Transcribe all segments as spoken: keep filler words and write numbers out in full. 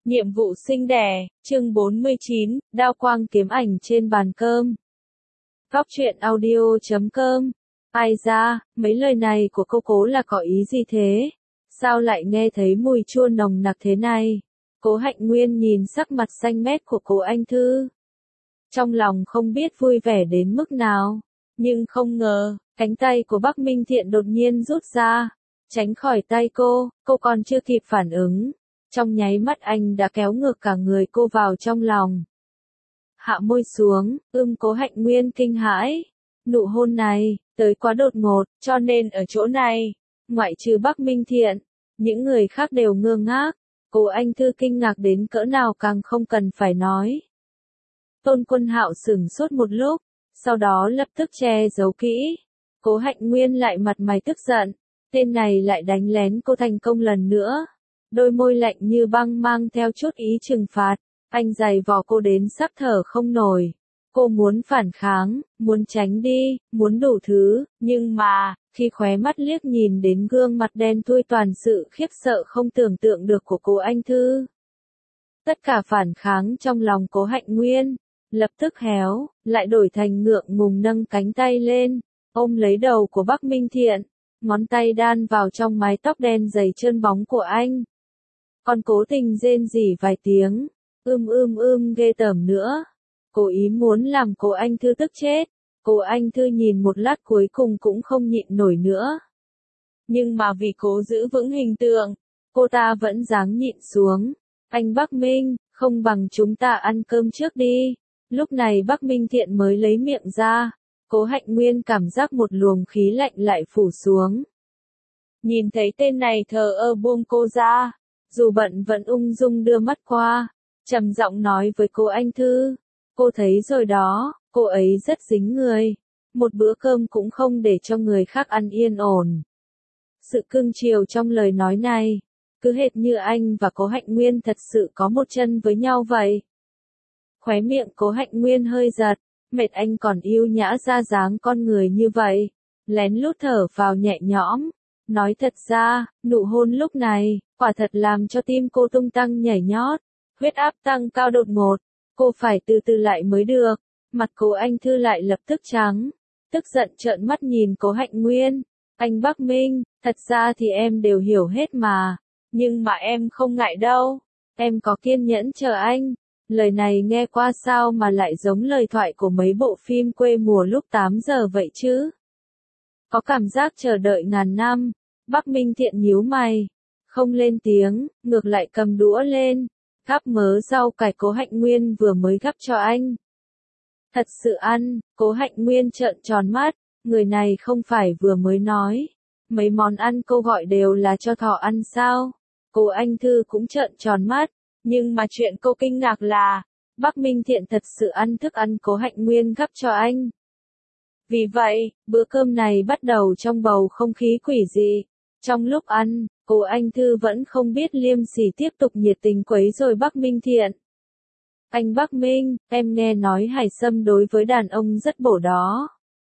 Nhiệm vụ sinh đẻ, chương bốn mươi chín, đao quang kiếm ảnh trên bàn cơm. Góc truyện audio chấm com. Ai da, mấy lời này của cô Cố là có ý gì thế? Sao lại nghe thấy mùi chua nồng nặc thế này? Cố Hạnh Nguyên nhìn sắc mặt xanh mét của Cố Anh Thư. Trong lòng không biết vui vẻ đến mức nào, nhưng không ngờ, cánh tay của Bắc Minh Thiện đột nhiên rút ra, tránh khỏi tay cô, cô còn chưa kịp phản ứng. Trong nháy mắt anh đã kéo ngược cả người cô vào trong lòng. Hạ môi xuống, ưm Cố Hạnh Nguyên kinh hãi. Nụ hôn này, tới quá đột ngột, cho nên ở chỗ này, ngoại trừ Bắc Minh Thiện, những người khác đều ngơ ngác. Cố Anh Thư kinh ngạc đến cỡ nào càng không cần phải nói. Tôn Quân Hạo sửng sốt một lúc, sau đó lập tức che giấu kỹ. Cố Hạnh Nguyên lại mặt mày tức giận, tên này lại đánh lén cô thành công lần nữa. Đôi môi lạnh như băng mang theo chút ý trừng phạt, anh giày vò cô đến sắp thở không nổi. Cô muốn phản kháng, muốn tránh đi, muốn đủ thứ, nhưng mà, khi khóe mắt liếc nhìn đến gương mặt đen thui toàn sự khiếp sợ không tưởng tượng được của Cố Anh Thư. Tất cả phản kháng trong lòng Cố Hạnh Nguyên, lập tức héo, lại đổi thành ngượng ngùng nâng cánh tay lên, ôm lấy đầu của Bắc Minh Thiện, ngón tay đan vào trong mái tóc đen dày trơn bóng của anh. Còn cố tình rên rỉ vài tiếng, ưm ưm ưm ghê tởm nữa. Cố ý muốn làm Cố Anh Thư tức chết. Cố Anh Thư nhìn một lát cuối cùng cũng không nhịn nổi nữa. Nhưng mà vì cố giữ vững hình tượng, cô ta vẫn dáng nhịn xuống. Anh Bắc Minh, không bằng chúng ta ăn cơm trước đi. Lúc này Bắc Minh Thiện mới lấy miệng ra. Cố Hạnh Nguyên cảm giác một luồng khí lạnh lại phủ xuống. Nhìn thấy tên này thờ ơ buông cô ra. Dù bận vẫn ung dung đưa mắt qua, trầm giọng nói với Cố Anh Thư, cô thấy rồi đó, cô ấy rất dính người, một bữa cơm cũng không để cho người khác ăn yên ổn. Sự cưng chiều trong lời nói này, cứ hệt như anh và Cố Hạnh Nguyên thật sự có một chân với nhau vậy. Khóe miệng Cố Hạnh Nguyên hơi giật, mệt anh còn yêu nhã ra dáng con người như vậy, lén lút thở vào nhẹ nhõm. Nói thật ra, nụ hôn lúc này, quả thật làm cho tim cô tung tăng nhảy nhót, huyết áp tăng cao đột ngột, cô phải từ từ lại mới được. Mặt Cố Anh Thư lại lập tức trắng, tức giận trợn mắt nhìn Cố Hạnh Nguyên. Anh Bắc Minh, thật ra thì em đều hiểu hết mà, nhưng mà em không ngại đâu, em có kiên nhẫn chờ anh. Lời này nghe qua sao mà lại giống lời thoại của mấy bộ phim quê mùa lúc tám giờ vậy chứ? Có cảm giác chờ đợi ngàn năm. Bắc Minh Thiện nhíu mày, không lên tiếng, ngược lại cầm đũa lên, gắp mớ rau cải Cố Hạnh Nguyên vừa mới gắp cho anh. Thật sự ăn, Cố Hạnh Nguyên trợn tròn mắt, người này không phải vừa mới nói, mấy món ăn cô gọi đều là cho thỏ ăn sao? Cố Anh Thư cũng trợn tròn mắt, nhưng mà chuyện cô kinh ngạc là, Bắc Minh Thiện thật sự ăn thức ăn Cố Hạnh Nguyên gắp cho anh. Vì vậy, bữa cơm này bắt đầu trong bầu không khí quỷ dị. Trong lúc ăn, Cố Anh Thư vẫn không biết liêm sỉ tiếp tục nhiệt tình quấy rối Bắc Minh Thiện. Anh Bắc Minh, em nghe nói hải sâm đối với đàn ông rất bổ đó.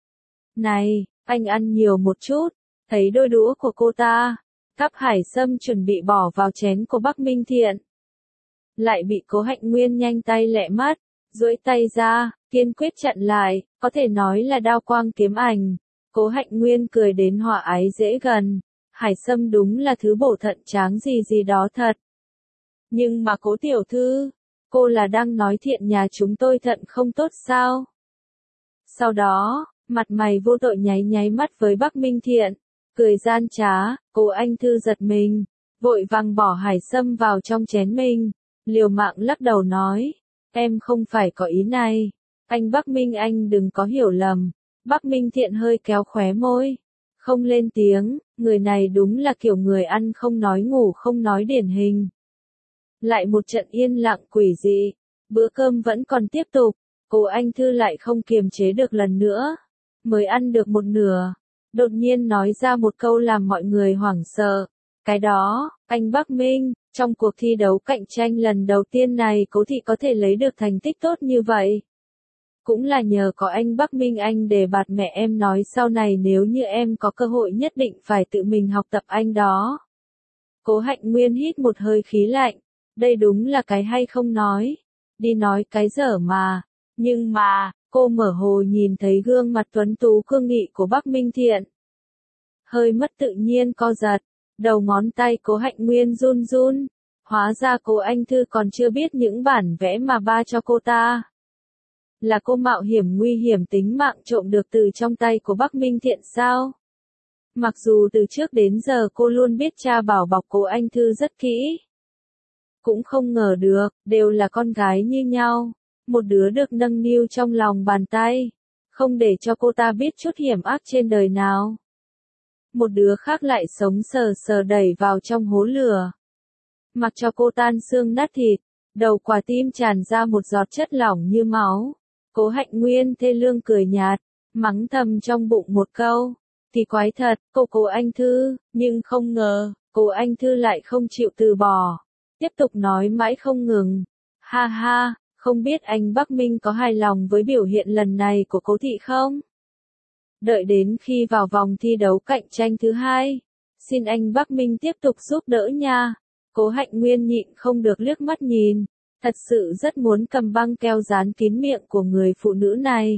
Này, anh ăn nhiều một chút. Thấy đôi đũa của cô ta, cắp hải sâm chuẩn bị bỏ vào chén của Bắc Minh Thiện. Lại bị Cố Hạnh Nguyên nhanh tay lẹ mắt, duỗi tay ra, kiên quyết chặn lại, có thể nói là đao quang kiếm ảnh. Cố Hạnh Nguyên cười đến hòa ái dễ gần. Hải sâm đúng là thứ bổ thận tráng gì gì đó thật. Nhưng mà Cố tiểu thư, cô là đang nói Thiện nhà chúng tôi thận không tốt sao? Sau đó, mặt mày vô tội nháy nháy mắt với Bắc Minh Thiện, cười gian trá. Cố Anh Thư giật mình, vội vàng bỏ hải sâm vào trong chén mình, liều mạng lắc đầu nói, em không phải có ý này. Anh Bắc Minh anh đừng có hiểu lầm. Bắc Minh Thiện hơi kéo khóe môi, không lên tiếng, người này đúng là kiểu người ăn không nói ngủ không nói điển hình. Lại một trận yên lặng quỷ dị, bữa cơm vẫn còn tiếp tục, Cố Anh Thư lại không kiềm chế được lần nữa, mới ăn được một nửa, đột nhiên nói ra một câu làm mọi người hoảng sợ, cái đó, anh Bắc Minh, trong cuộc thi đấu cạnh tranh lần đầu tiên này Cố thị có thể lấy được thành tích tốt như vậy. Cũng là nhờ có anh Bắc Minh anh đề bạt mẹ em nói sau này nếu như em có cơ hội nhất định phải tự mình học tập anh đó. Cố Hạnh Nguyên hít một hơi khí lạnh, đây đúng là cái hay không nói. Đi nói cái dở mà. Nhưng mà, cô mở hồ nhìn thấy gương mặt tuấn tú cương nghị của Bắc Minh Thiện. Hơi mất tự nhiên co giật, đầu ngón tay Cố Hạnh Nguyên run run. Hóa ra cô anh Thư còn chưa biết những bản vẽ mà ba cho cô ta. Là cô mạo hiểm nguy hiểm tính mạng trộm được từ trong tay của Bắc Minh Thiện sao? Mặc dù từ trước đến giờ cô luôn biết cha bảo bọc cô anh Thư rất kỹ. Cũng không ngờ được, đều là con gái như nhau. Một đứa được nâng niu trong lòng bàn tay. Không để cho cô ta biết chút hiểm ác trên đời nào. Một đứa khác lại sống sờ sờ đẩy vào trong hố lửa. Mặc cho cô tan xương nát thịt, đầu quả tim tràn ra một giọt chất lỏng như máu. Cố Hạnh Nguyên thê lương cười nhạt, mắng thầm trong bụng một câu. Thì quái thật, cô Cố Anh Thư, nhưng không ngờ, Cố Anh Thư lại không chịu từ bỏ. Tiếp tục nói mãi không ngừng. Ha ha, không biết anh Bắc Minh có hài lòng với biểu hiện lần này của Cố Thị không? Đợi đến khi vào vòng thi đấu cạnh tranh thứ hai, xin anh Bắc Minh tiếp tục giúp đỡ nha. Cố Hạnh Nguyên nhịn không được liếc mắt nhìn, thật sự rất muốn cầm băng keo dán kín miệng của người phụ nữ này.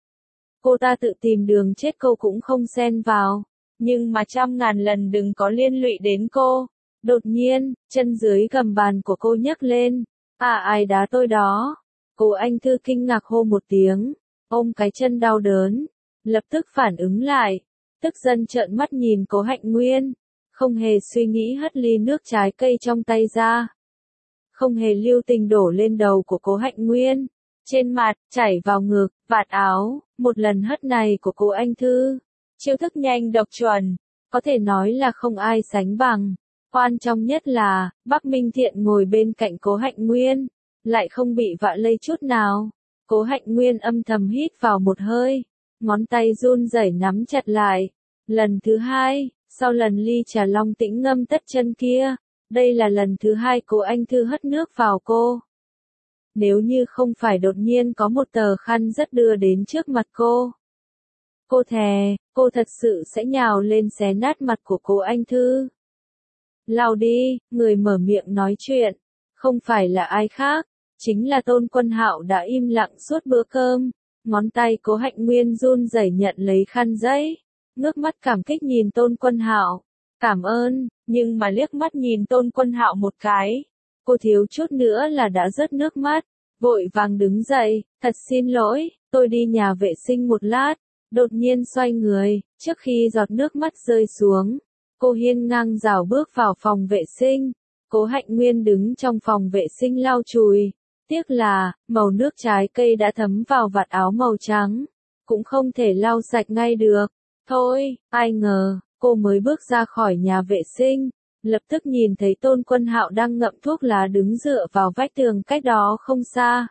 Cô ta tự tìm đường chết cô cũng không xen vào, nhưng mà trăm ngàn lần đừng có liên lụy đến cô. Đột nhiên, chân dưới gầm bàn của cô nhấc lên. À ai đá tôi đó? Cố Anh Thư kinh ngạc hô một tiếng, ôm cái chân đau đớn, lập tức phản ứng lại, tức giận trợn mắt nhìn Cố Hạnh Nguyên, không hề suy nghĩ hất ly nước trái cây trong tay ra. Không hề lưu tình đổ lên đầu của Cố Hạnh Nguyên, trên mặt, chảy vào ngực, vạt áo, một lần hất này của Cố Anh Thư. Chiêu thức nhanh độc chuẩn, có thể nói là không ai sánh bằng. Quan trọng nhất là, Bắc Minh Thiện ngồi bên cạnh Cố Hạnh Nguyên, lại không bị vạ lây chút nào. Cố Hạnh Nguyên âm thầm hít vào một hơi, ngón tay run rẩy nắm chặt lại. Lần thứ hai, sau lần ly trà long tĩnh ngâm tất chân kia, đây là lần thứ hai Cố Anh Thư hất nước vào cô. Nếu như không phải đột nhiên có một tờ khăn rất đưa đến trước mặt cô. Cô thề, cô thật sự sẽ nhào lên xé nát mặt của Cố Anh Thư. Lau đi, người mở miệng nói chuyện, không phải là ai khác, chính là Tôn Quân Hạo đã im lặng suốt bữa cơm. Ngón tay Cố Hạnh Nguyên run rẩy nhận lấy khăn giấy, ngước mắt cảm kích nhìn Tôn Quân Hạo. Cảm ơn, nhưng mà liếc mắt nhìn Tôn Quân Hạo một cái, cô thiếu chút nữa là đã rớt nước mắt, vội vàng đứng dậy, thật xin lỗi, tôi đi nhà vệ sinh một lát. Đột nhiên xoay người, trước khi giọt nước mắt rơi xuống, cô hiên ngang rảo bước vào phòng vệ sinh. Cố Hạnh Nguyên đứng trong phòng vệ sinh lau chùi. Tiếc là, màu nước trái cây đã thấm vào vạt áo màu trắng, cũng không thể lau sạch ngay được. Thôi, ai ngờ, cô mới bước ra khỏi nhà vệ sinh, lập tức nhìn thấy Tôn Quân Hạo đang ngậm thuốc lá đứng dựa vào vách tường cách đó không xa.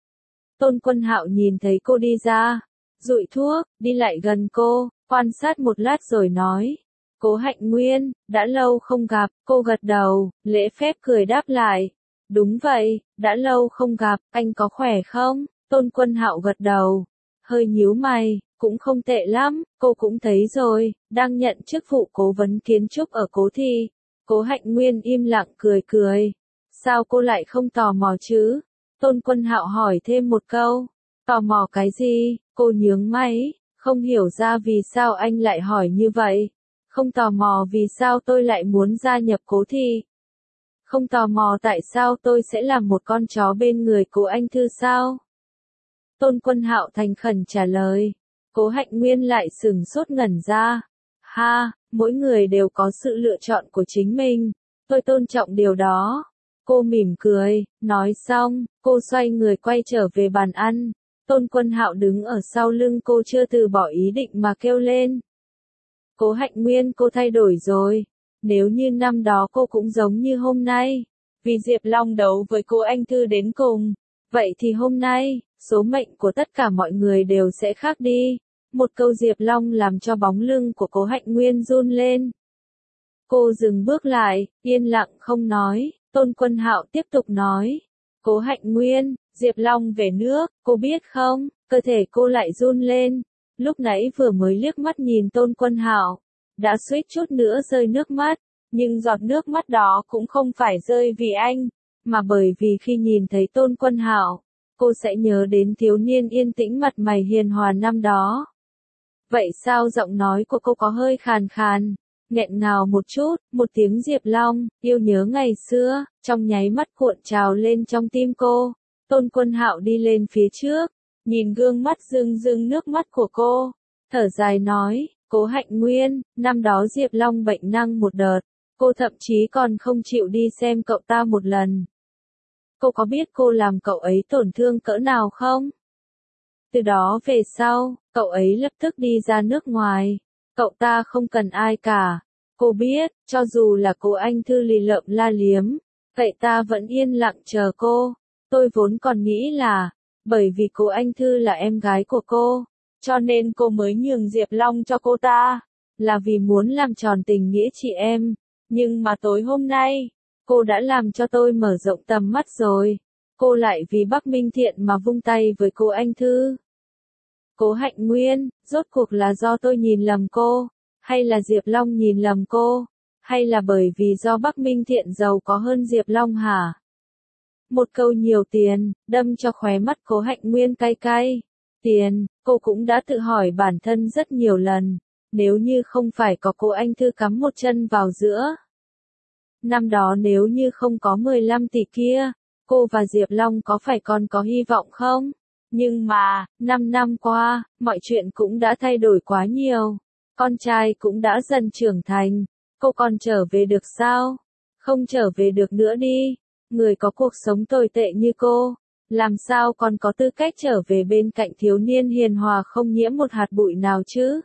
Tôn Quân Hạo nhìn thấy cô đi ra, dụi thuốc, đi lại gần cô, quan sát một lát rồi nói. Cố Hạnh Nguyên, đã lâu không gặp, cô gật đầu, lễ phép cười đáp lại. Đúng vậy, đã lâu không gặp, anh có khỏe không? Tôn Quân Hạo gật đầu, hơi nhíu mày, cũng không tệ lắm, cô cũng thấy rồi, đang nhận chức vụ cố vấn kiến trúc ở Cố Thị. Cố Hạnh Nguyên im lặng cười cười. Sao cô lại không tò mò chứ? Tôn Quân Hạo hỏi thêm một câu. Tò mò cái gì? Cô nhướng mày, không hiểu ra vì sao anh lại hỏi như vậy. Không tò mò vì sao tôi lại muốn gia nhập Cố Thị. Không tò mò tại sao tôi sẽ làm một con chó bên người Cố Anh Thư sao? Tôn Quân Hạo thành khẩn trả lời. Cố Hạnh Nguyên lại sừng sốt ngẩn ra. Ha, mỗi người đều có sự lựa chọn của chính mình. Tôi tôn trọng điều đó. Cô mỉm cười, nói xong, cô xoay người quay trở về bàn ăn. Tôn Quân Hạo đứng ở sau lưng cô chưa từ bỏ ý định mà kêu lên. Cố Hạnh Nguyên, cô thay đổi rồi. Nếu như năm đó cô cũng giống như hôm nay, vì Diệp Long đấu với cô Anh Thư đến cùng, vậy thì hôm nay, số mệnh của tất cả mọi người đều sẽ khác đi. Một câu Diệp Long làm cho bóng lưng của Cố Hạnh Nguyên run lên. Cô dừng bước lại, yên lặng không nói. Tôn Quân Hạo tiếp tục nói. Cố Hạnh Nguyên, Diệp Long về nước, cô biết không? Cơ thể cô lại run lên. Lúc nãy vừa mới liếc mắt nhìn Tôn Quân Hạo, đã suýt chút nữa rơi nước mắt, nhưng giọt nước mắt đó cũng không phải rơi vì anh, mà bởi vì khi nhìn thấy Tôn Quân Hạo, cô sẽ nhớ đến thiếu niên yên tĩnh mặt mày hiền hòa năm đó. Vậy sao giọng nói của cô có hơi khàn khàn, nghẹn ngào một chút, một tiếng Diệp Long, yêu nhớ ngày xưa, trong nháy mắt cuộn trào lên trong tim cô. Tôn Quân Hạo đi lên phía trước, nhìn gương mắt rưng rưng nước mắt của cô, thở dài nói, Cố Hạnh Nguyên, năm đó Diệp Long bệnh năng một đợt, cô thậm chí còn không chịu đi xem cậu ta một lần. Cô có biết cô làm cậu ấy tổn thương cỡ nào không? Từ đó về sau, cậu ấy lập tức đi ra nước ngoài, cậu ta không cần ai cả. Cô biết, cho dù là cô Anh Thư lì lợm la liếm, cậu ta vẫn yên lặng chờ cô. Tôi vốn còn nghĩ là, bởi vì cô Anh Thư là em gái của cô, cho nên cô mới nhường Diệp Long cho cô ta, là vì muốn làm tròn tình nghĩa chị em. Nhưng mà tối hôm nay, cô đã làm cho tôi mở rộng tầm mắt rồi. Cô lại vì Bắc Minh Thiện mà vung tay với cô Anh Thư. Cố Hạnh Nguyên, rốt cuộc là do tôi nhìn lầm cô, hay là Diệp Long nhìn lầm cô, hay là bởi vì do Bắc Minh Thiện giàu có hơn Diệp Long hả? Một câu nhiều tiền, đâm cho khóe mắt Cố Hạnh Nguyên cay cay. Tiền, cô cũng đã tự hỏi bản thân rất nhiều lần, nếu như không phải có cô Anh Thư cắm một chân vào giữa. Năm đó nếu như không có mười lăm tỷ kia, cô và Diệp Long có phải còn có hy vọng không? Nhưng mà, năm năm qua, mọi chuyện cũng đã thay đổi quá nhiều. Con trai cũng đã dần trưởng thành. Cô còn trở về được sao? Không trở về được nữa đi. Người có cuộc sống tồi tệ như cô, làm sao còn có tư cách trở về bên cạnh thiếu niên hiền hòa không nhiễm một hạt bụi nào chứ?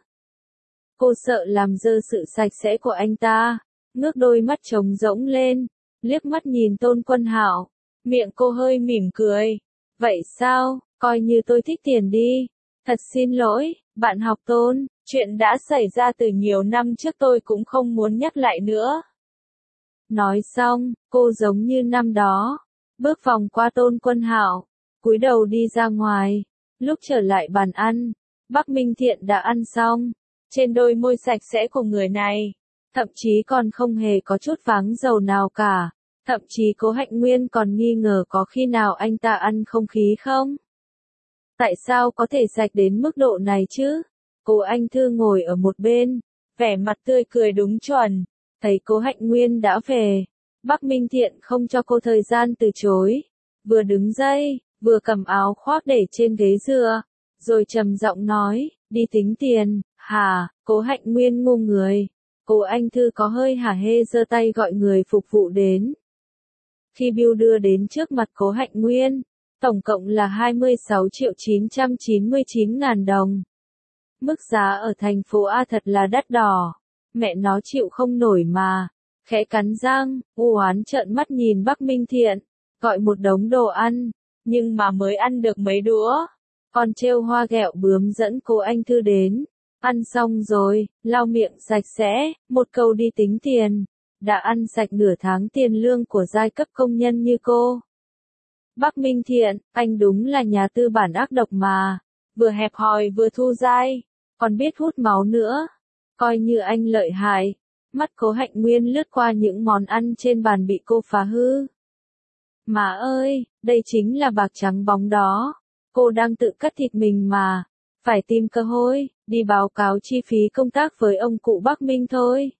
Cô sợ làm dơ sự sạch sẽ của anh ta. Ngước đôi mắt trống rỗng lên, liếc mắt nhìn Tôn Quân Hạo. Miệng cô hơi mỉm cười. Vậy sao? Coi như tôi thích tiền đi. Thật xin lỗi, bạn học Tôn, chuyện đã xảy ra từ nhiều năm trước tôi cũng không muốn nhắc lại nữa. Nói xong, cô giống như năm đó, bước vòng qua Tôn Quân Hạo, cúi đầu đi ra ngoài. Lúc trở lại bàn ăn, Bắc Minh Thiện đã ăn xong. Trên đôi môi sạch sẽ của người này, thậm chí còn không hề có chút váng dầu nào cả. Thậm chí Cố Hạnh Nguyên còn nghi ngờ có khi nào anh ta ăn không khí không? Tại sao có thể sạch đến mức độ này chứ? Cố Anh Thư ngồi ở một bên, vẻ mặt tươi cười đúng chuẩn. Thấy Cố Hạnh Nguyên đã về, Bắc Minh Thiện không cho cô thời gian từ chối. Vừa đứng dậy, vừa cầm áo khoác để trên ghế dựa, rồi trầm giọng nói, đi tính tiền. Hả? Cố Hạnh Nguyên ngu người. Cố Anh Thư có hơi hả hê giơ tay gọi người phục vụ đến. Khi bill đưa đến trước mặt Cố Hạnh Nguyên, tổng cộng là hai mươi sáu triệu chín trăm chín mươi chín ngàn đồng. Mức giá ở thành phố A thật là đắt đỏ. Mẹ nó chịu không nổi mà. Khẽ cắn răng, u oán trợn mắt nhìn Bắc Minh Thiện, gọi một đống đồ ăn, nhưng mà mới ăn được mấy đũa. Còn trêu hoa ghẹo bướm dẫn Cố Anh Thư đến. Ăn xong rồi, lau miệng sạch sẽ, một câu đi tính tiền. Đã ăn sạch nửa tháng tiền lương của giai cấp công nhân như cô. Bắc Minh Thiện, anh đúng là nhà tư bản ác độc mà. Vừa hẹp hòi vừa thu dai, còn biết hút máu nữa. Coi như anh lợi hại. Mắt Cố Hạnh Nguyên lướt qua những món ăn trên bàn bị cô phá hư. Má ơi, đây chính là bạc trắng bóng đó. Cô đang tự cắt thịt mình mà. Phải tìm cơ hội, đi báo cáo chi phí công tác với ông cụ Bắc Minh thôi.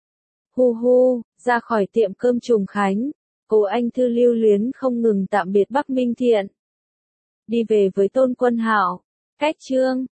Hu hu, ra khỏi tiệm cơm Trùng Khánh, Cố Anh Thư lưu luyến không ngừng tạm biệt Bắc Minh Thiện. Đi về với Tôn Quân Hạo. Cách chương